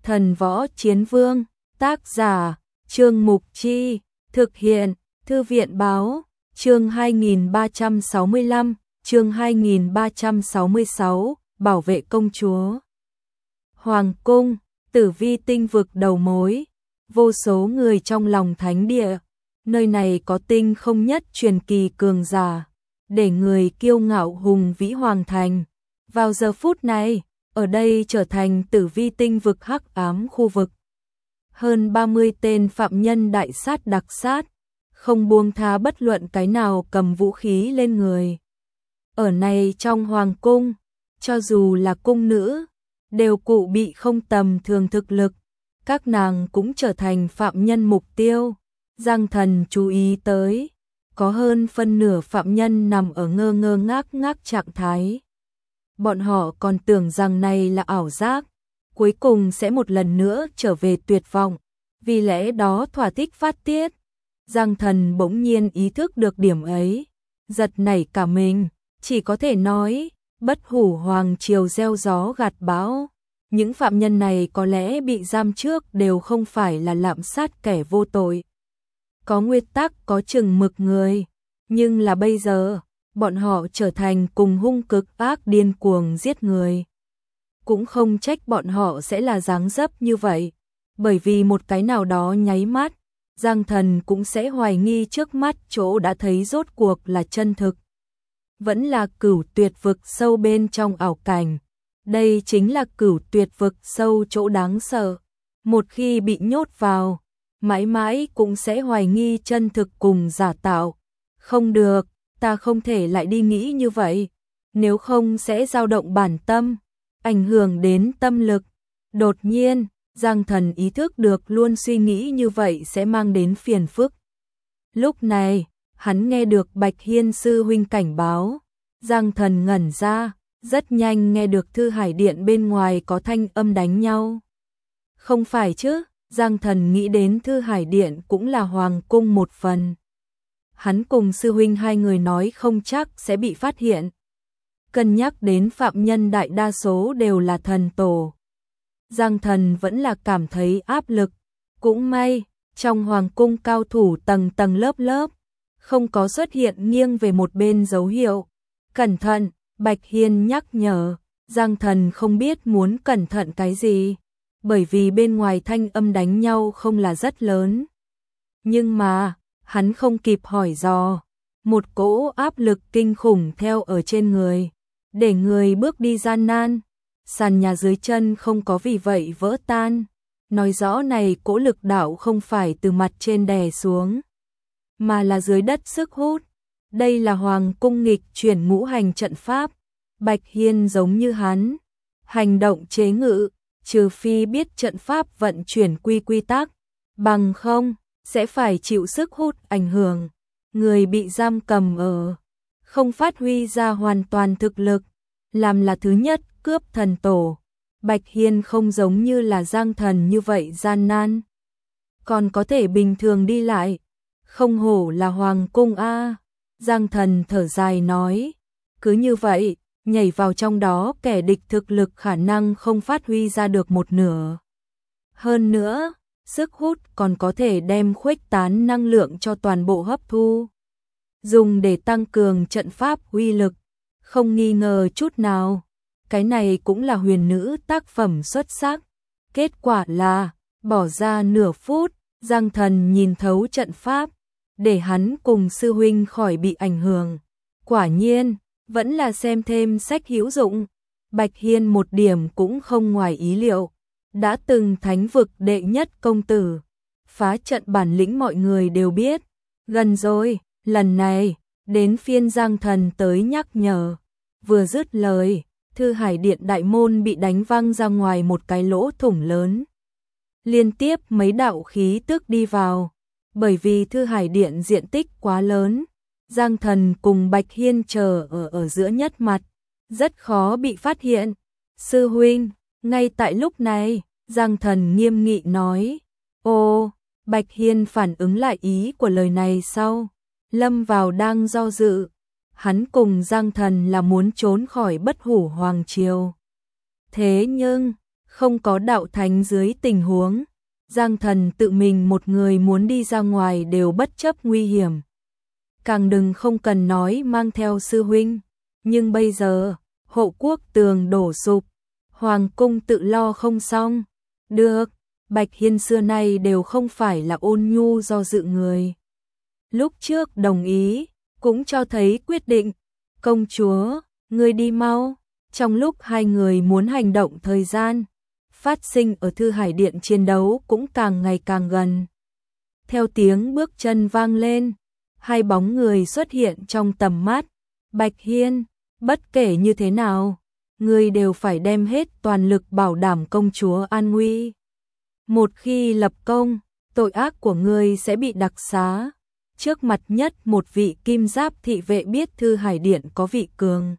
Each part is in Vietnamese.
Thần Võ Chiến Vương, tác giả, Trương Mục Chi, thực hiện, Thư viện Báo, chương 2365, chương 2366, bảo vệ công chúa. Hoàng cung, Tử Vi tinh vực đầu mối, vô số người trong lòng thánh địa, nơi này có tinh không nhất truyền kỳ cường giả, để người kiêu ngạo hùng vĩ hoàng thành. Vào giờ phút này, ở đây trở thành Tử Vi tinh vực hắc ám khu vực. Hơn 30 tên phạm nhân đại sát đặc sát, không buông tha bất luận cái nào cầm vũ khí lên người. Ở này trong hoàng cung, cho dù là cung nữ, đều cụ bị không tầm thường thực lực, các nàng cũng trở thành phạm nhân mục tiêu. Giang Thần chú ý tới, có hơn phân nửa phạm nhân nằm ở ngơ ngơ ngác ngác trạng thái. Bọn họ còn tưởng rằng này là ảo giác, cuối cùng sẽ một lần nữa trở về tuyệt vọng, vì lẽ đó thỏa thích phát tiết. Giang Thần bỗng nhiên ý thức được điểm ấy, giật nảy cả mình, chỉ có thể nói, bất hủ hoàng triều gieo gió gặt bão. Những phạm nhân này có lẽ bị giam trước đều không phải là lạm sát kẻ vô tội. Có nguyên tắc, có chừng mực người, nhưng là bây giờ, bọn họ trở thành cùng hung cực ác điên cuồng giết người. Cũng không trách bọn họ sẽ là dáng dấp như vậy, bởi vì một cái nào đó nháy mắt, Giang Thần cũng sẽ hoài nghi trước mắt chỗ đã thấy rốt cuộc là chân thực. Vẫn là Cửu Tuyệt vực sâu bên trong ảo cảnh. Đây chính là Cửu Tuyệt vực sâu chỗ đáng sợ. Một khi bị nhốt vào, mãi mãi cũng sẽ hoài nghi chân thực cùng giả tạo. Không được, ta không thể lại đi nghĩ như vậy, nếu không sẽ dao động bản tâm, ảnh hưởng đến tâm lực. Đột nhiên, Giang Thần ý thức được luôn suy nghĩ như vậy sẽ mang đến phiền phức. Lúc này, hắn nghe được Bạch Hiên sư huynh cảnh báo. Giang Thần ngẩn ra, rất nhanh nghe được Thư Hải Điện bên ngoài có thanh âm đánh nhau. Không phải chứ, Giang Thần nghĩ đến Thư Hải Điện cũng là hoàng cung một phần. Hắn cùng sư huynh hai người nói không chắc sẽ bị phát hiện. Cân nhắc đến phạm nhân đại đa số đều là thần tổ, Giang Thần vẫn là cảm thấy áp lực. Cũng may, trong hoàng cung cao thủ tầng tầng lớp lớp, không có xuất hiện nghiêng về một bên dấu hiệu. Cẩn thận, Bạch Hiên nhắc nhở. Giang Thần không biết muốn cẩn thận cái gì, bởi vì bên ngoài thanh âm đánh nhau không là rất lớn. Nhưng mà, hắn không kịp hỏi dò, một cỗ áp lực kinh khủng theo ở trên người, để người bước đi gian nan. Sàn nhà dưới chân không có vì vậy vỡ tan, nói rõ này cỗ lực đạo không phải từ mặt trên đè xuống, mà là dưới đất sức hút. Đây là hoàng cung nghịch chuyển ngũ hành trận pháp. Bạch Hiên giống như hắn, hành động chế ngự, trừ phi biết trận pháp vận chuyển quy tắc, bằng không, sẽ phải chịu sức hút ảnh hưởng. Người bị giam cầm ở, không phát huy ra hoàn toàn thực lực, làm là thứ nhất cướp thần tổ. Bạch Hiên không giống như là Giang Thần như vậy gian nan, còn có thể bình thường đi lại. Không hổ là hoàng cung a. Giang Thần thở dài nói, cứ như vậy, nhảy vào trong đó kẻ địch thực lực khả năng không phát huy ra được một nửa. Hơn nữa, sức hút còn có thể đem khuếch tán năng lượng cho toàn bộ hấp thu, dùng để tăng cường trận pháp uy lực. Không nghi ngờ chút nào, cái này cũng là huyền nữ tác phẩm xuất sắc. Kết quả là, bỏ ra nửa phút, Giang Thần nhìn thấu trận pháp, để hắn cùng sư huynh khỏi bị ảnh hưởng. Quả nhiên, vẫn là xem thêm sách hữu dụng. Bạch Hiên một điểm cũng không ngoài ý liệu. Đã từng thánh vực đệ nhất công tử, phá trận bản lĩnh mọi người đều biết. Gần rồi, lần này, đến phiên Giang Thần tới nhắc nhở. Vừa dứt lời, Thư Hải Điện đại môn bị đánh văng ra ngoài một cái lỗ thủng lớn. Liên tiếp mấy đạo khí tức đi vào. Bởi vì Thư Hải Điện diện tích quá lớn, Giang Thần cùng Bạch Hiên chờ ở giữa nhất mặt, rất khó bị phát hiện. Sư huynh, ngay tại lúc này, Giang Thần nghiêm nghị nói. Ô, Bạch Hiên phản ứng lại ý của lời này sau, lâm vào đang do dự. Hắn cùng Giang Thần là muốn trốn khỏi bất hủ hoàng triều. Thế nhưng, Không có đạo thánh dưới tình huống, Giang Thần tự mình một người muốn đi ra ngoài đều bất chấp nguy hiểm. Càng đừng không cần nói mang theo sư huynh, nhưng bây giờ, hộ quốc tường đổ sụp, hoàng cung tự lo không xong. Được, Bạch Hiên xưa nay đều không phải là ôn nhu do dự người. Lúc trước đồng ý, cũng cho thấy quyết định. Công chúa, ngươi đi mau. Trong lúc hai người muốn hành động thời gian, phát sinh ở Thư Hải Điện chiến đấu cũng càng ngày càng gần. Theo tiếng bước chân vang lên, hai bóng người xuất hiện trong tầm mắt. Bạch Hiên, bất kể như thế nào, ngươi đều phải đem hết toàn lực bảo đảm công chúa an nguy. Một khi lập công, tội ác của ngươi sẽ bị đặc xá. Trước mặt nhất một vị kim giáp thị vệ biết Thư Hải Điện có vị cường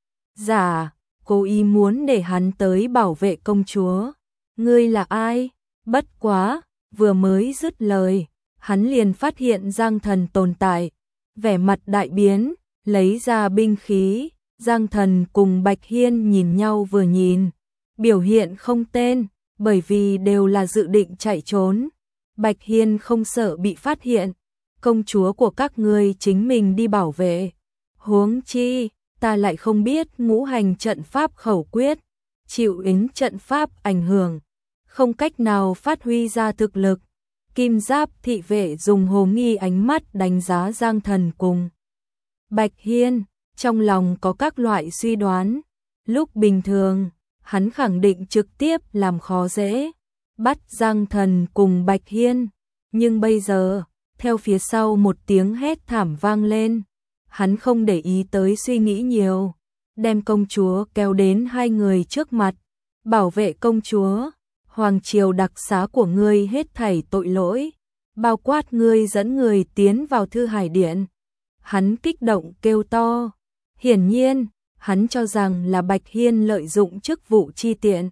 giả, cố ý muốn để hắn tới bảo vệ công chúa. Ngươi là ai? Bất quá, vừa mới dứt lời, hắn liền phát hiện Giang Thần tồn tại. Vẻ mặt đại biến, lấy ra binh khí, Giang Thần cùng Bạch Hiên nhìn nhau vừa nhìn, biểu hiện không tên, bởi vì đều là dự định chạy trốn. Bạch Hiên không sợ bị phát hiện, công chúa của các ngươi chính mình đi bảo vệ. Huống chi, ta lại không biết ngũ hành trận pháp khẩu quyết, chịu ứng trận pháp ảnh hưởng, không cách nào phát huy ra thực lực. Kim giáp thị vệ dùng hồ nghi ánh mắt đánh giá Giang Thần cùng Bạch Hiên, trong lòng có các loại suy đoán. Lúc bình thường, hắn khẳng định trực tiếp làm khó dễ, bắt Giang Thần cùng Bạch Hiên. Nhưng bây giờ, theo phía sau một tiếng hét thảm vang lên, hắn không để ý tới suy nghĩ nhiều, đem công chúa kéo đến hai người trước mặt. Bảo vệ công chúa, hoàng triều đặc xá của ngươi hết thảy tội lỗi, bao quát ngươi dẫn người tiến vào Thư Hải Điện. Hắn kích động kêu to. Hiển nhiên, hắn cho rằng là Bạch Hiên lợi dụng chức vụ chi tiện,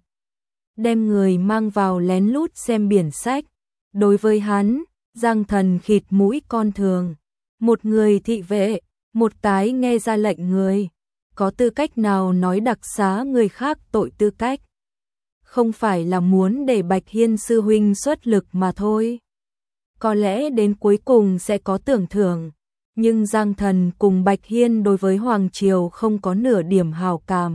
đem người mang vào lén lút xem biển sách. Đối với hắn, Giang Thần khịt mũi con thường. Một người thị vệ, một cái nghe ra lệnh người, có tư cách nào nói đặc xá người khác tội tư cách? Không phải là muốn để Bạch Hiên sư huynh xuất lực mà thôi. Có lẽ đến cuối cùng sẽ có tưởng thưởng, nhưng Giang Thần cùng Bạch Hiên đối với Hoàng Triều không có nửa điểm hảo cảm.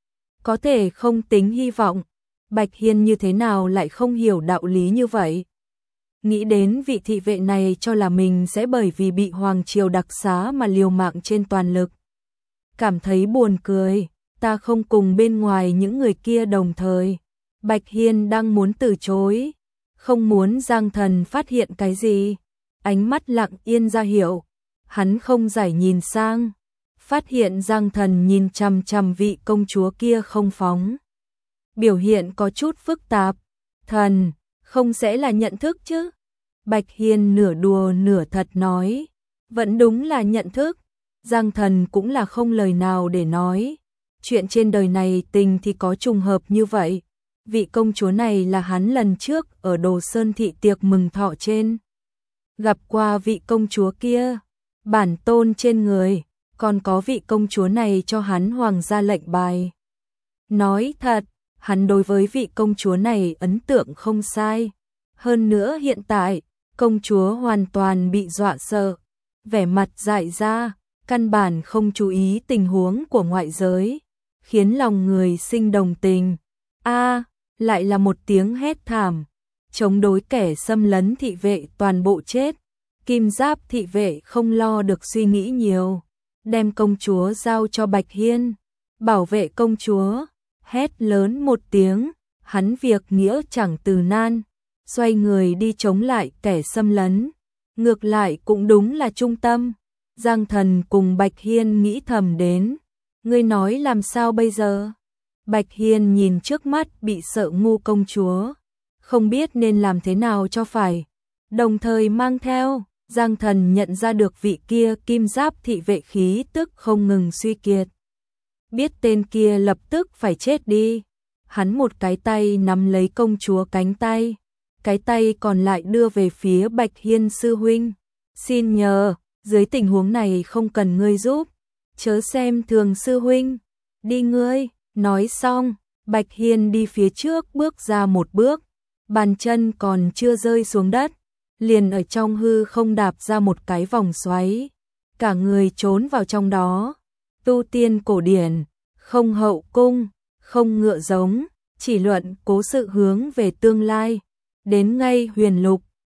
Có thể không tính hy vọng, Bạch Hiên như thế nào lại không hiểu đạo lý như vậy? Nghĩ đến vị thị vệ này cho là mình sẽ bởi vì bị Hoàng Triều đặc xá mà liều mạng trên toàn lực. Cảm thấy buồn cười, ta không cùng bên ngoài những người kia đồng thời. Bạch Hiên đang muốn từ chối, không muốn Giang Thần phát hiện cái gì. Ánh mắt lặng yên ra hiệu, hắn không giải nhìn sang, phát hiện Giang Thần nhìn chằm chằm vị công chúa kia không phóng. Biểu hiện có chút phức tạp. Thần, không sẽ là nhận thức chứ? Bạch Hiên nửa đùa nửa thật nói. Vẫn đúng là nhận thức. Giang Thần cũng là không lời nào để nói. Chuyện trên đời này tình thì có trùng hợp như vậy. Vị công chúa này là hắn lần trước ở Đồ Sơn thị tiệc mừng thọ trên gặp qua vị công chúa kia. Bản tôn trên người, còn có vị công chúa này cho hắn hoàng gia lệnh bài. Nói thật, hắn đối với vị công chúa này ấn tượng không sai. Hơn nữa hiện tại, công chúa hoàn toàn bị dọa sợ, vẻ mặt dại ra, căn bản không chú ý tình huống của ngoại giới, khiến lòng người sinh đồng tình. Lại là một tiếng hét thảm, chống đối kẻ xâm lấn thị vệ toàn bộ chết. Kim giáp thị vệ không lo được suy nghĩ nhiều, đem công chúa giao cho Bạch Hiên. Bảo vệ công chúa, hét lớn một tiếng, hắn việc nghĩa chẳng từ nan, xoay người đi chống lại kẻ xâm lấn. Ngược lại cũng đúng là trung tâm. Giang Thần cùng Bạch Hiên nghĩ thầm đến, ngươi nói làm sao bây giờ? Bạch Hiên nhìn trước mắt bị sợ ngu công chúa, không biết nên làm thế nào cho phải, đồng thời mang theo. Giang Thần nhận ra được vị kia kim giáp thị vệ khí tức không ngừng suy kiệt. Biết tên kia lập tức phải chết đi. Hắn một cái tay nắm lấy công chúa cánh tay, cái tay còn lại đưa về phía Bạch Hiên sư huynh. Xin nhờ, dưới tình huống này không cần ngươi giúp, chớ xem thường sư huynh. Đi ngươi, nói xong, Bạch Hiên đi phía trước bước ra một bước, bàn chân còn chưa rơi xuống đất, liền ở trong hư không đạp ra một cái vòng xoáy, cả người trốn vào trong đó. Tu tiên cổ điển, không hậu cung, không ngựa giống, chỉ luận cố sự hướng về tương lai, đến ngay huyền lục,